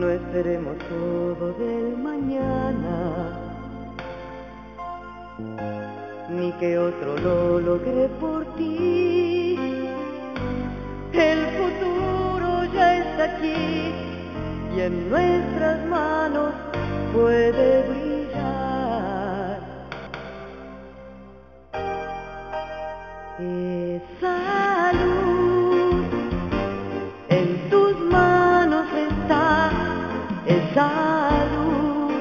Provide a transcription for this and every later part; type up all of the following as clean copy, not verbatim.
No esperemos todo del mañana, ni que otro lo logre por ti. El futuro ya está aquí y en nuestras manos puede brillar. Esa luz en tus manos está, esa luz.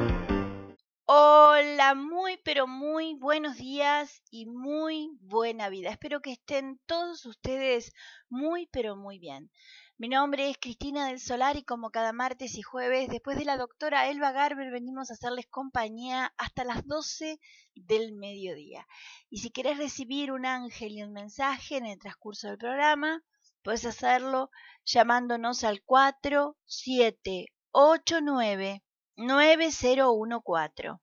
Hola, muy pero muy buenos días y muy buena vida. Espero que estén todos ustedes muy pero muy bien. Mi nombre es Cristina del Solar y como cada martes y jueves, después de la doctora Elba Garber, venimos a hacerles compañía hasta las 12 del mediodía. Y si querés recibir un ángel y un mensaje en el transcurso del programa, puedes hacerlo llamándonos al 4789 9014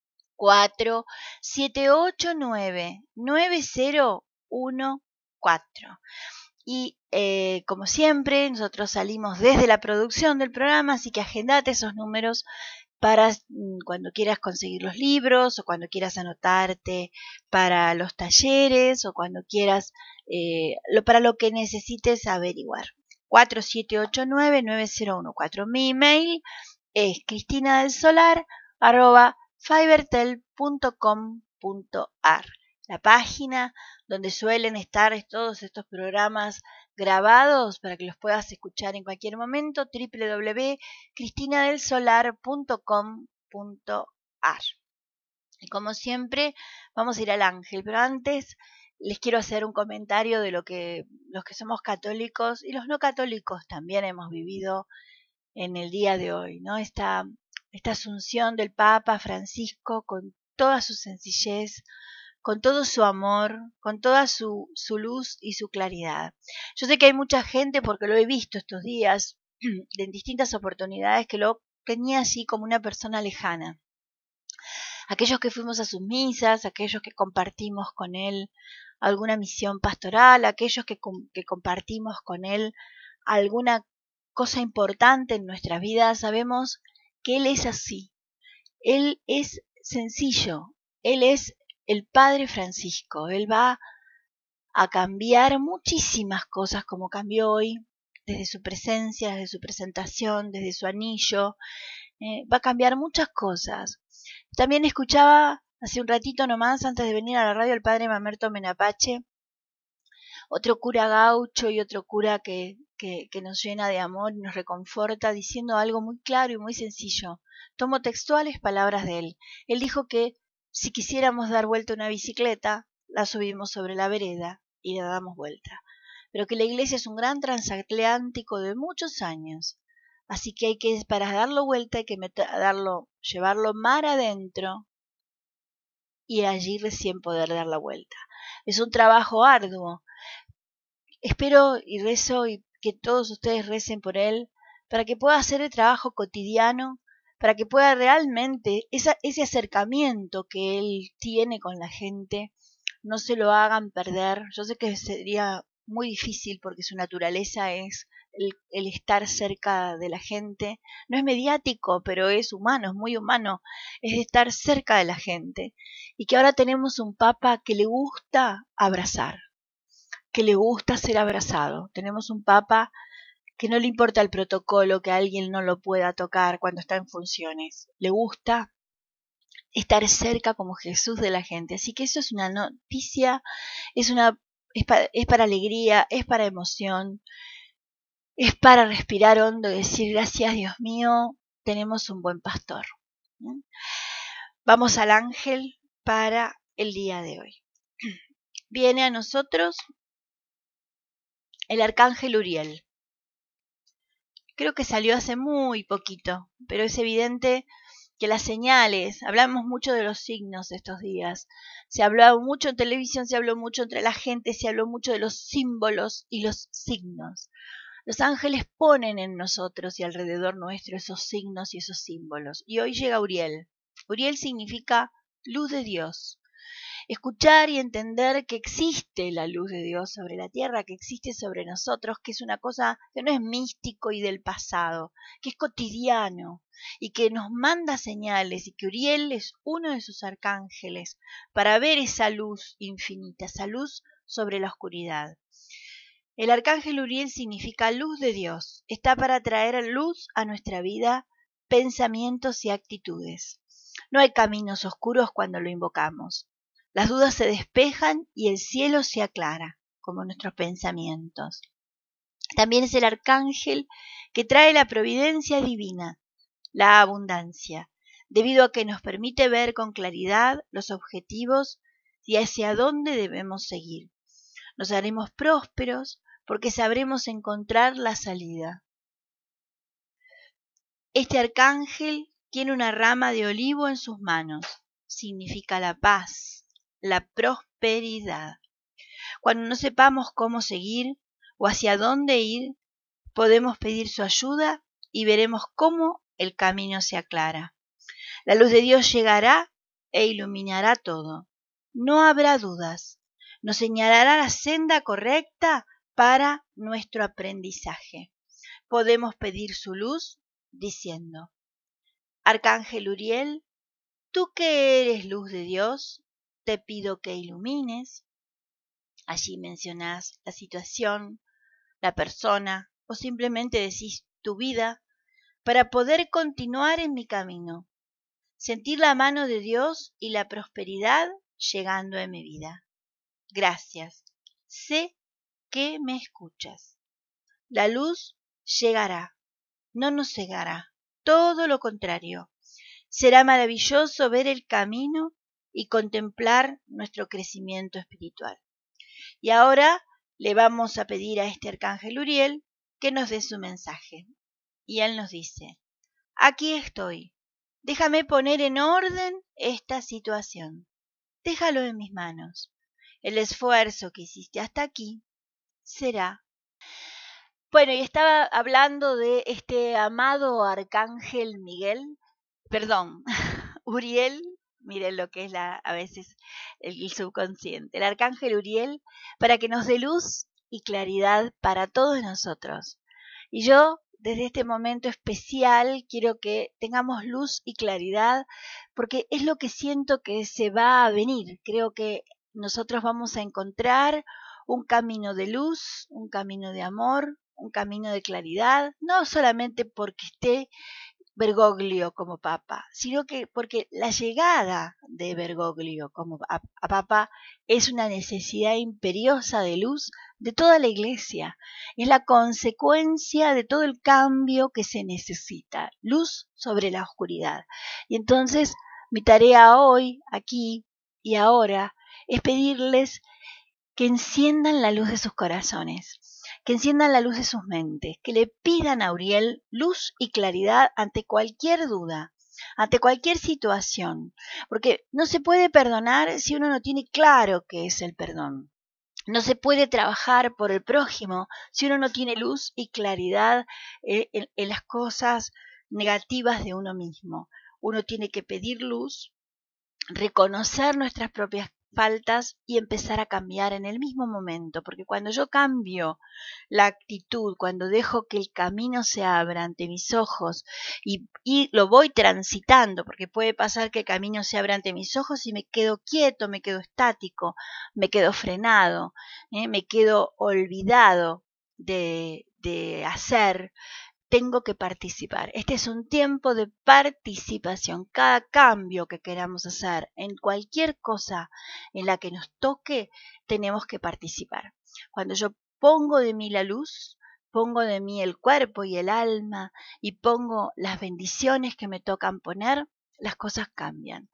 4789-9014. Y como siempre, nosotros salimos desde la producción del programa, así que agendate esos números para cuando quieras conseguir los libros o cuando quieras anotarte para los talleres o cuando quieras para lo que necesites averiguar. 4789-9014. Mi email es cristinadelssolar@fivertel.com.ar, la página donde suelen estar todos estos programas grabados para que los puedas escuchar en cualquier momento, www.cristinadelssolar.com.ar. Y como siempre, vamos a ir al ángel, pero antes les quiero hacer un comentario de lo que los que somos católicos y los no católicos también hemos vivido en el día de hoy, ¿no? Esta asunción del Papa Francisco con toda su sencillez, con todo su amor, con toda su luz y su claridad. Yo sé que hay mucha gente, porque lo he visto estos días, en distintas oportunidades, que lo tenía así como una persona lejana. Aquellos que fuimos a sus misas, aquellos que compartimos con él alguna misión pastoral, aquellos que compartimos con él alguna cosa importante en nuestra vida, sabemos que él es así. Él es sencillo, él es el Padre Francisco, él va a cambiar muchísimas cosas como cambió hoy, desde su presencia, desde su presentación, desde su anillo, va a cambiar muchas cosas. También escuchaba hace un ratito nomás, antes de venir a la radio, el padre Mamerto Menapache, otro cura gaucho y otro cura que nos llena de amor y nos reconforta, diciendo algo muy claro y muy sencillo. Tomo textuales palabras de él. Él dijo que si quisiéramos dar vuelta a una bicicleta, la subimos sobre la vereda y la damos vuelta. Pero que la iglesia es un gran transatlántico de muchos años. Así que para darlo vuelta hay que llevarlo mar adentro y allí recién poder dar la vuelta. Es un trabajo arduo. Espero y rezo y que todos ustedes recen por él para que pueda hacer el trabajo cotidiano, para que pueda realmente ese acercamiento que él tiene con la gente, no se lo hagan perder. Yo sé que sería muy difícil porque su naturaleza es el estar cerca de la gente. No es mediático, pero es humano, es muy humano, es estar cerca de la gente. Y que ahora tenemos un papa que le gusta abrazar, que le gusta ser abrazado. Tenemos un papa que no le importa el protocolo, que alguien no lo pueda tocar cuando está en funciones. Le gusta estar cerca como Jesús de la gente. Así que eso es una noticia, es para alegría, es para emoción, es para respirar hondo y decir gracias Dios mío, tenemos un buen pastor. Vamos al ángel para el día de hoy. Viene a nosotros el arcángel Uriel. Creo que salió hace muy poquito, pero es evidente que las señales, hablamos mucho de los signos estos días, se habló mucho en televisión, se habló mucho entre la gente, se habló mucho de los símbolos y los signos. Los ángeles ponen en nosotros y alrededor nuestro esos signos y esos símbolos. Y hoy llega Uriel. Uriel significa luz de Dios. Escuchar y entender que existe la luz de Dios sobre la tierra, que existe sobre nosotros, que es una cosa que no es místico y del pasado, que es cotidiano y que nos manda señales, y que Uriel es uno de sus arcángeles para ver esa luz infinita, esa luz sobre la oscuridad. El arcángel Uriel significa luz de Dios, está para traer luz a nuestra vida, pensamientos y actitudes. No hay caminos oscuros cuando lo invocamos. Las dudas se despejan y el cielo se aclara, como nuestros pensamientos. También es el arcángel que trae la providencia divina, la abundancia, debido a que nos permite ver con claridad los objetivos y hacia dónde debemos seguir. Nos haremos prósperos porque sabremos encontrar la salida. Este arcángel tiene una rama de olivo en sus manos. Significa la paz, la prosperidad. Cuando no sepamos cómo seguir o hacia dónde ir, podemos pedir su ayuda y veremos cómo el camino se aclara. La luz de Dios llegará e iluminará todo. No habrá dudas. Nos señalará la senda correcta para nuestro aprendizaje. Podemos pedir su luz diciendo: Arcángel Uriel, tú que eres luz de Dios, te pido que ilumines. Allí mencionás la situación, la persona o simplemente decís tu vida para poder continuar en mi camino, sentir la mano de Dios y la prosperidad llegando a mi vida. Gracias. Sé que me escuchas. La luz llegará, no nos cegará, todo lo contrario. Será maravilloso ver el camino y contemplar nuestro crecimiento espiritual. Y ahora le vamos a pedir a este arcángel Uriel que nos dé su mensaje. Y él nos dice: aquí estoy. Déjame poner en orden esta situación. Déjalo en mis manos. El esfuerzo que hiciste hasta aquí será. Bueno, y estaba hablando de este amado arcángel Uriel. Miren lo que es a veces el subconsciente. El arcángel Uriel, para que nos dé luz y claridad para todos nosotros. Y yo, desde este momento especial, quiero que tengamos luz y claridad, porque es lo que siento que se va a venir. Creo que nosotros vamos a encontrar un camino de luz, un camino de amor, un camino de claridad, no solamente porque esté Bergoglio como papa, sino que porque la llegada de Bergoglio como a papa es una necesidad imperiosa de luz de toda la iglesia. Es la consecuencia de todo el cambio que se necesita, luz sobre la oscuridad. Y entonces mi tarea hoy, aquí y ahora, es pedirles que enciendan la luz de sus corazones, que enciendan la luz de sus mentes, que le pidan a Uriel luz y claridad ante cualquier duda, ante cualquier situación, porque no se puede perdonar si uno no tiene claro qué es el perdón. No se puede trabajar por el prójimo si uno no tiene luz y claridad en las cosas negativas de uno mismo. Uno tiene que pedir luz, reconocer nuestras propias faltas y empezar a cambiar en el mismo momento, porque cuando yo cambio la actitud, cuando dejo que el camino se abra ante mis ojos y lo voy transitando, porque puede pasar que el camino se abra ante mis ojos y me quedo quieto, me quedo estático, me quedo frenado, me quedo olvidado de hacer. Tengo que participar. Este es un tiempo de participación. Cada cambio que queramos hacer en cualquier cosa en la que nos toque, tenemos que participar. Cuando yo pongo de mí la luz, pongo de mí el cuerpo y el alma y pongo las bendiciones que me tocan poner, las cosas cambian.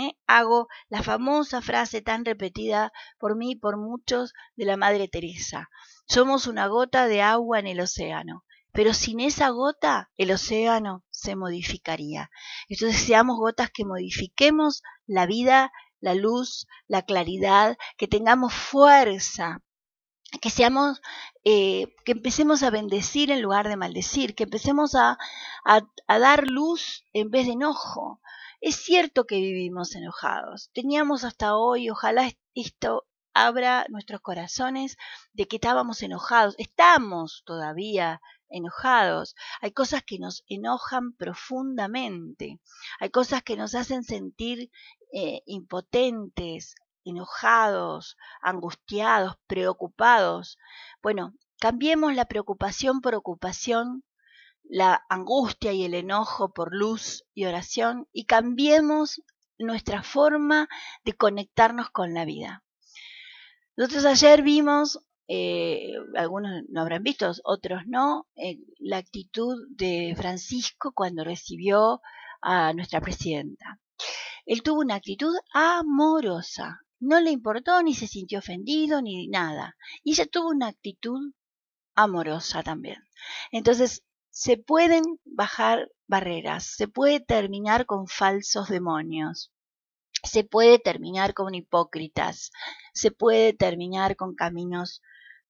Hago la famosa frase tan repetida por mí y por muchos de la Madre Teresa: somos una gota de agua en el océano. Pero sin esa gota, el océano se modificaría. Entonces seamos gotas que modifiquemos la vida, la luz, la claridad, que tengamos fuerza, que seamos, que empecemos a bendecir en lugar de maldecir, que empecemos a dar luz en vez de enojo. Es cierto que vivimos enojados. Teníamos hasta hoy, ojalá esto abra nuestros corazones de que estábamos enojados. Estamos todavía enojados. Hay cosas que nos enojan profundamente. Hay cosas que nos hacen sentir impotentes, enojados, angustiados, preocupados. Bueno, cambiemos la preocupación por ocupación, la angustia y el enojo por luz y oración, y cambiemos nuestra forma de conectarnos con la vida. Nosotros ayer vimos, algunos lo habrán visto, otros no, la actitud de Francisco cuando recibió a nuestra presidenta. Él tuvo una actitud amorosa, no le importó ni se sintió ofendido ni nada, y ella tuvo una actitud amorosa también. Entonces, se pueden bajar barreras, se puede terminar con falsos demonios, se puede terminar con hipócritas, se puede terminar con caminos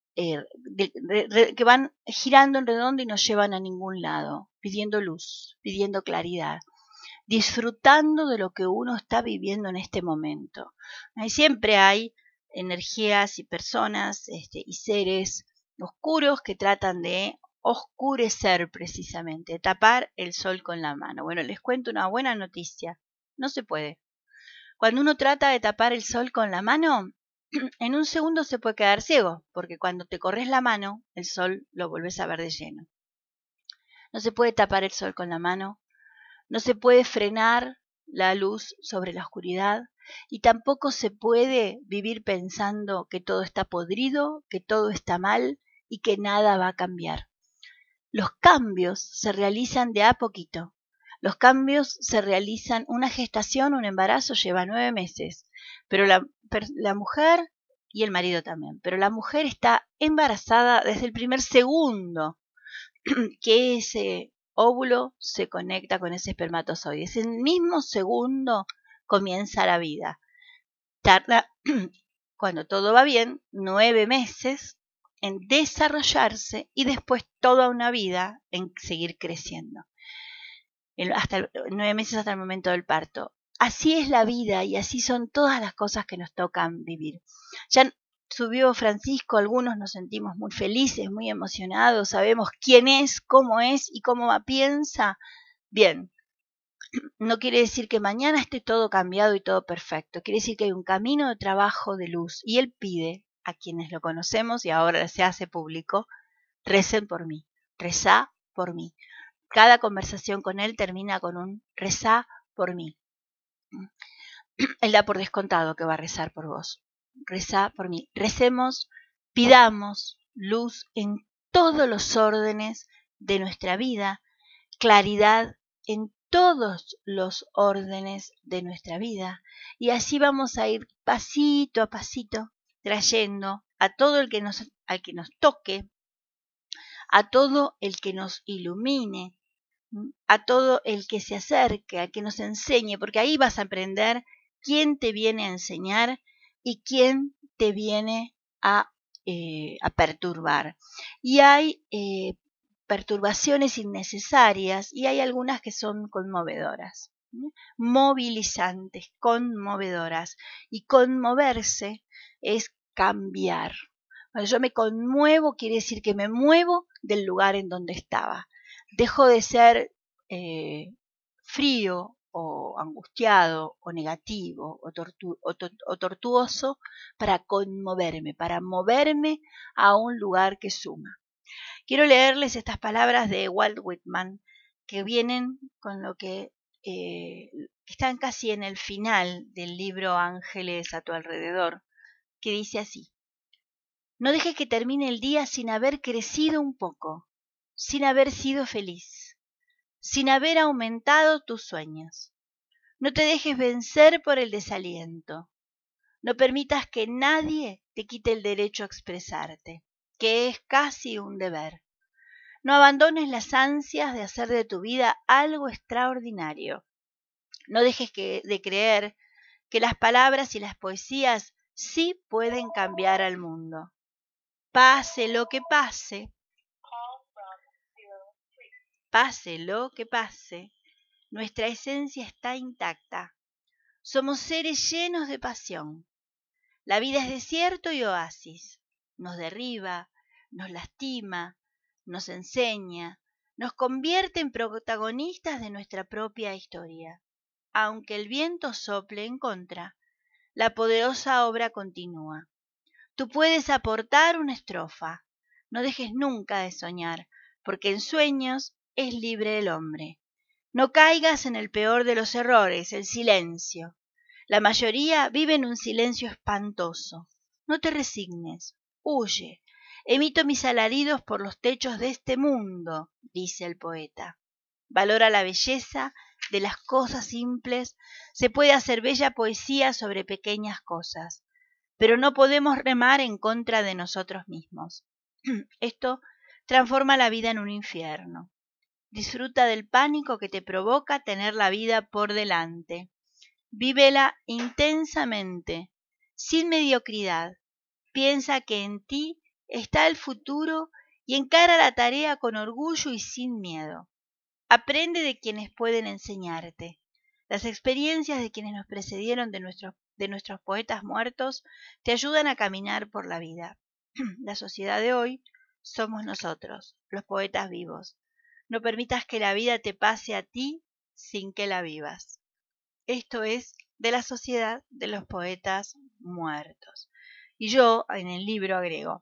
que van girando en redondo y no llevan a ningún lado, pidiendo luz, pidiendo claridad, disfrutando de lo que uno está viviendo en este momento. Ahí siempre hay energías y personas y seres oscuros que tratan de oscurecer precisamente, tapar el sol con la mano. Bueno, les cuento una buena noticia. No se puede. Cuando uno trata de tapar el sol con la mano, en un segundo se puede quedar ciego, porque cuando te corres la mano, el sol lo volvés a ver de lleno. No se puede tapar el sol con la mano, no se puede frenar la luz sobre la oscuridad y tampoco se puede vivir pensando que todo está podrido, que todo está mal y que nada va a cambiar. Los cambios se realizan de a poquito. Los cambios se realizan, una gestación, un embarazo lleva 9 meses, pero la mujer y el marido también, pero la mujer está embarazada desde el primer segundo que ese óvulo se conecta con ese espermatozoide. Ese mismo segundo comienza la vida. Tarda, cuando todo va bien, 9 meses en desarrollarse y después toda una vida en seguir creciendo. Hasta 9 meses hasta el momento del parto. Así es la vida y así son todas las cosas que nos tocan vivir. Ya subió Francisco, algunos nos sentimos muy felices, muy emocionados, sabemos quién es, cómo es y cómo piensa. Bien, no quiere decir que mañana esté todo cambiado y todo perfecto, quiere decir que hay un camino de trabajo de luz y él pide a quienes lo conocemos y ahora se hace público, recen por mí, rezá por mí. Cada conversación con él termina con un rezá por mí. Él da por descontado que va a rezar por vos. Rezá por mí. Recemos, pidamos luz en todos los órdenes de nuestra vida, claridad en todos los órdenes de nuestra vida. Y así vamos a ir pasito a pasito trayendo a todo el que al que nos toque, a todo el que nos ilumine, a todo el que se acerque, a que nos enseñe, porque ahí vas a aprender quién te viene a enseñar y quién te viene a perturbar. Y hay perturbaciones innecesarias y hay algunas que son conmovedoras, movilizantes, conmovedoras. Y conmoverse es cambiar. Cuando yo me conmuevo, quiere decir que me muevo del lugar en donde estaba. Dejo de ser frío o angustiado o negativo o tortuoso para conmoverme, para moverme a un lugar que suma. Quiero leerles estas palabras de Walt Whitman que vienen con lo que están casi en el final del libro Ángeles a tu alrededor, que dice así: no dejes que termine el día sin haber crecido un poco, sin haber sido feliz, sin haber aumentado tus sueños. No te dejes vencer por el desaliento. No permitas que nadie te quite el derecho a expresarte, que es casi un deber. No abandones las ansias de hacer de tu vida algo extraordinario. No dejes de creer que las palabras y las poesías sí pueden cambiar al mundo. Pase lo que pase, pase lo que pase, Nuestra esencia está intacta. Somos seres llenos de pasión. La vida es desierto y oasis. Nos derriba, nos lastima, nos enseña, nos convierte en protagonistas de nuestra propia historia. Aunque el viento sople en contra, la poderosa obra continúa. Tú puedes aportar una estrofa. No dejes nunca de soñar, porque en sueños es libre el hombre. No caigas en el peor de los errores, el silencio. La mayoría vive en un silencio espantoso. No te resignes, huye. Emito mis alaridos por los techos de este mundo, dice el poeta. Valora la belleza de las cosas simples. Se puede hacer bella poesía sobre pequeñas cosas, pero no podemos remar en contra de nosotros mismos. Esto transforma la vida en un infierno. Disfruta del pánico que te provoca tener la vida por delante. Vívela intensamente, sin mediocridad. Piensa que en ti está el futuro y encara la tarea con orgullo y sin miedo. Aprende de quienes pueden enseñarte. Las experiencias de quienes nos precedieron de nuestros poetas muertos te ayudan a caminar por la vida. La sociedad de hoy somos nosotros, los poetas vivos. No permitas que la vida te pase a ti sin que la vivas. Esto es de la sociedad de los poetas muertos. Y yo en el libro agrego,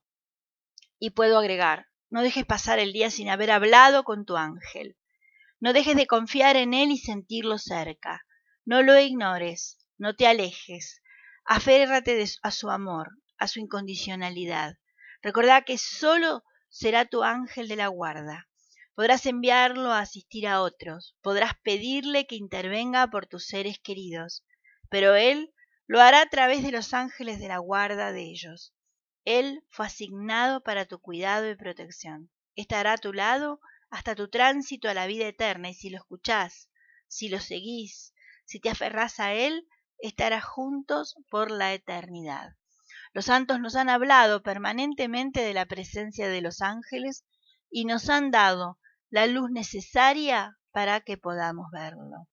y puedo agregar, no dejes pasar el día sin haber hablado con tu ángel. No dejes de confiar en él y sentirlo cerca. No lo ignores, no te alejes. Aférrate a su amor, a su incondicionalidad. Recordá que solo será tu ángel de la guarda. Podrás enviarlo a asistir a otros, podrás pedirle que intervenga por tus seres queridos, pero él lo hará a través de los ángeles de la guarda de ellos. Él fue asignado para tu cuidado y protección. Estará a tu lado hasta tu tránsito a la vida eterna, y si lo escuchás, si lo seguís, si te aferrás a él, estarás juntos por la eternidad. Los santos nos han hablado permanentemente de la presencia de los ángeles y nos han dado la luz necesaria para que podamos verlo.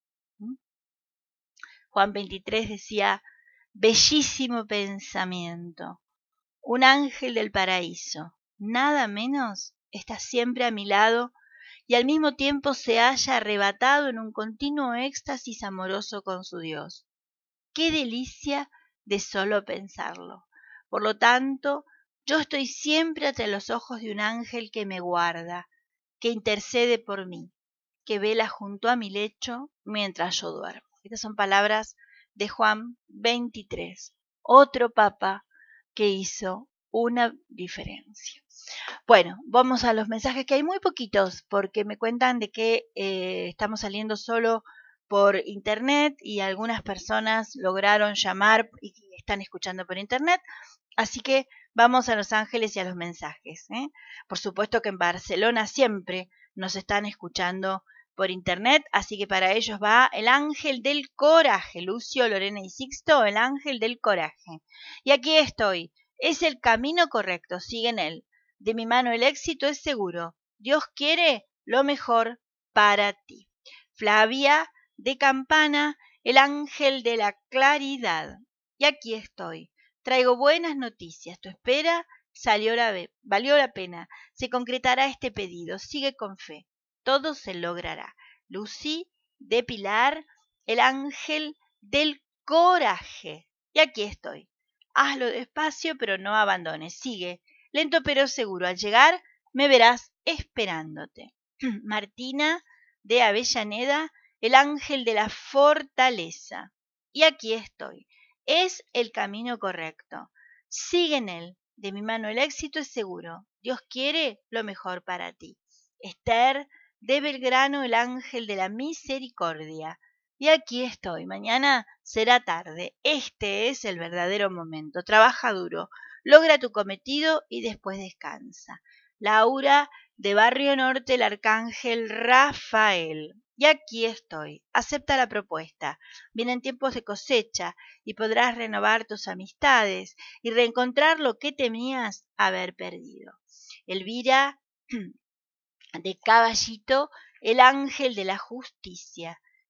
Juan 23 decía, bellísimo pensamiento, un ángel del paraíso, nada menos, está siempre a mi lado y al mismo tiempo se halla arrebatado en un continuo éxtasis amoroso con su Dios. ¡Qué delicia de solo pensarlo! Por lo tanto, yo estoy siempre ante los ojos de un ángel que me guarda, que intercede por mí, que vela junto a mi lecho mientras yo duermo. Estas son palabras de Juan 23, otro papa que hizo una diferencia. Bueno, vamos a los mensajes, que hay muy poquitos, porque me cuentan de que estamos saliendo solo por internet y algunas personas lograron llamar y están escuchando por internet. Así que vamos a Los Ángeles y a los mensajes. Por supuesto que en Barcelona siempre nos están escuchando por internet, así que para ellos va el ángel del coraje. Lucio, Lorena y Sixto, el ángel del coraje. Y aquí estoy. Es el camino correcto, sigue en él. De mi mano el éxito es seguro. Dios quiere lo mejor para ti. Flavia de Campana, el ángel de la claridad. Y aquí estoy. Traigo buenas noticias. Tu espera valió la pena. Se concretará este pedido. Sigue con fe. Todo se logrará. Lucy de Pilar, el ángel del coraje. Y aquí estoy. Hazlo despacio, pero no abandones. Sigue. Lento pero seguro. Al llegar, me verás esperándote. Martina de Avellaneda, el ángel de la fortaleza. Y aquí estoy. Es el camino correcto. Sigue en él. De mi mano el éxito es seguro. Dios quiere lo mejor para ti. Esther de Belgrano, el ángel de la misericordia. Y aquí estoy. Mañana será tarde. Este es el verdadero momento. Trabaja duro. Logra tu cometido y después descansa. Laura de Barrio Norte, el arcángel Rafael. Y aquí estoy. Acepta la propuesta. Vienen tiempos de cosecha y podrás renovar tus amistades y reencontrar lo que temías haber perdido. Elvira de Caballito, el ángel de la justicia.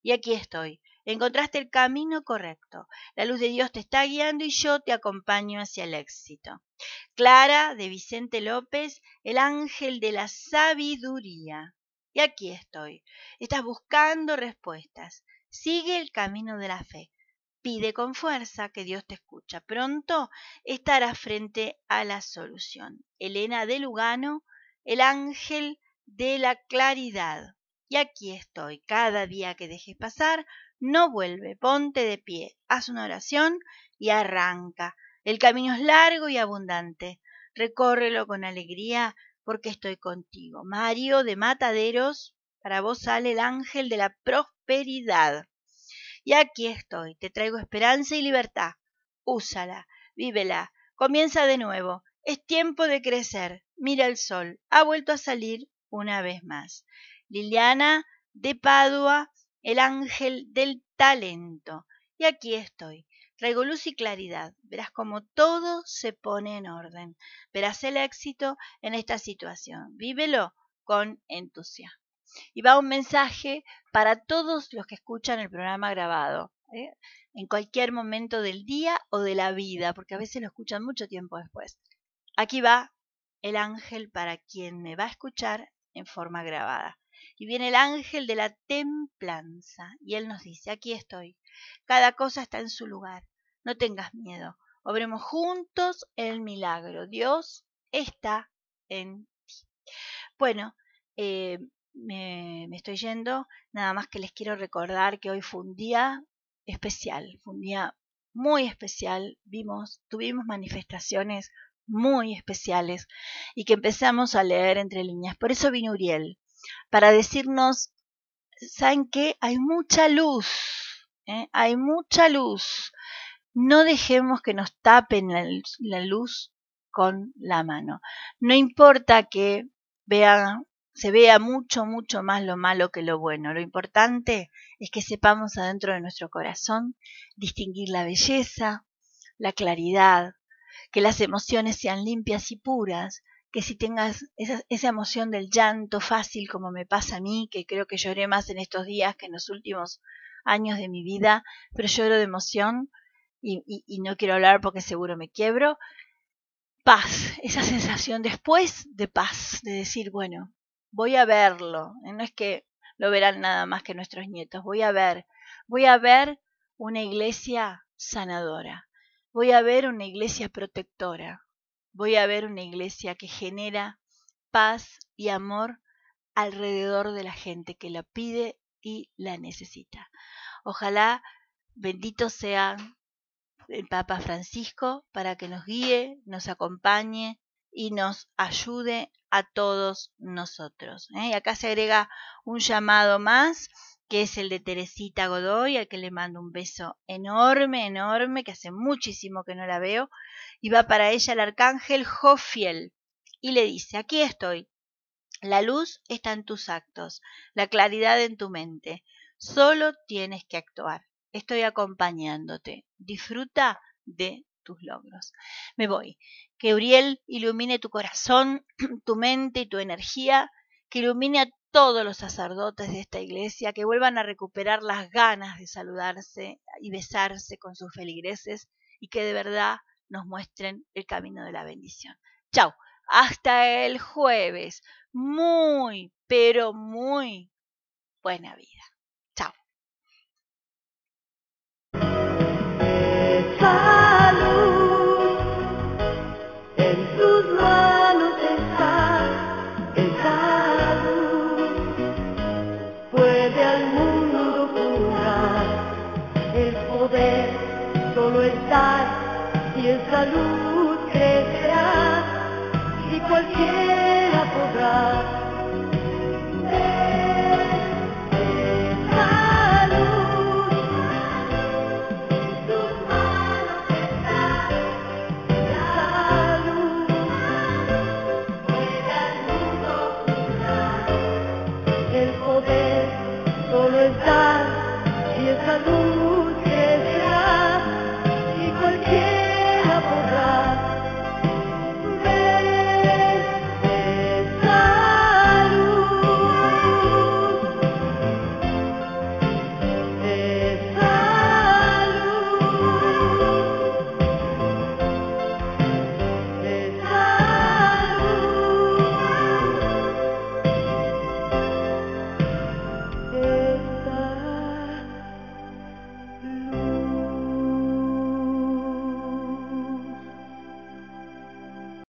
Y aquí estoy. Encontraste el camino correcto. La luz de Dios te está guiando y yo te acompaño hacia el éxito. Clara, de Vicente López, el ángel de la sabiduría. Y aquí estoy. Estás buscando respuestas. Sigue el camino de la fe. Pide con fuerza que Dios te escucha. Pronto estarás frente a la solución. Elena de Lugano, el ángel de la claridad. Y aquí estoy. Cada día que dejes pasar, no vuelve. Ponte de pie, haz una oración y arranca. El camino es largo y abundante. Recórrelo con alegría porque estoy contigo. Mario de Mataderos, para vos sale el ángel de la prosperidad. Y aquí estoy, te traigo esperanza y libertad. Úsala, vívela, comienza de nuevo. Es tiempo de crecer. Mira el sol, ha vuelto a salir una vez más. Liliana de Padua, el ángel del talento. Y aquí estoy. Traigo luz y claridad. Verás cómo todo se pone en orden. Verás el éxito en esta situación. Vívelo con entusiasmo. Y va un mensaje para todos los que escuchan el programa grabado, en cualquier momento del día o de la vida, porque a veces lo escuchan mucho tiempo después. Aquí va el ángel para quien me va a escuchar en forma grabada. Y viene el ángel de la templanza y él nos dice, aquí estoy, cada cosa está en su lugar, no tengas miedo, obremos juntos el milagro, Dios está en ti. Bueno, me estoy yendo, nada más que les quiero recordar que hoy fue un día especial, fue un día muy especial, tuvimos manifestaciones muy especiales y que empezamos a leer entre líneas. Por eso vino Uriel, para decirnos, ¿saben qué? Hay mucha luz, hay mucha luz. No dejemos que nos tapen la luz con la mano. No importa que se vea mucho, mucho más lo malo que lo bueno. Lo importante es que sepamos adentro de nuestro corazón distinguir la belleza, la claridad, que las emociones sean limpias y puras, que si tengas esa emoción del llanto fácil como me pasa a mí, que creo que lloré más en estos días que en los últimos años de mi vida, pero lloro de emoción y no quiero hablar porque seguro me quiebro. Paz, esa sensación después de paz, de decir, bueno, voy a verlo, no es que lo verán nada más que nuestros nietos, voy a ver una iglesia sanadora, voy a ver una iglesia protectora, voy a ver una iglesia que genera paz y amor alrededor de la gente que la pide y la necesita. Ojalá bendito sea el Papa Francisco para que nos guíe, nos acompañe y nos ayude a todos nosotros. Y acá se agrega un llamado más, que es el de Teresita Godoy, al que le mando un beso enorme, enorme, que hace muchísimo que no la veo, y va para ella el arcángel Jofiel, y le dice, aquí estoy, la luz está en tus actos, la claridad en tu mente, solo tienes que actuar. Estoy acompañándote. Disfruta de tus logros. Me voy. Que Uriel ilumine tu corazón, tu mente y tu energía. Que ilumine a todos los sacerdotes de esta iglesia. Que vuelvan a recuperar las ganas de saludarse y besarse con sus feligreses. Y que de verdad nos muestren el camino de la bendición. Chau. Hasta el jueves. Muy, pero muy buena vida. Chao. Esa luz en tus manos está, esa luz puede al mundo curar. El poder solo está y esa luz crecerá y cualquiera podrá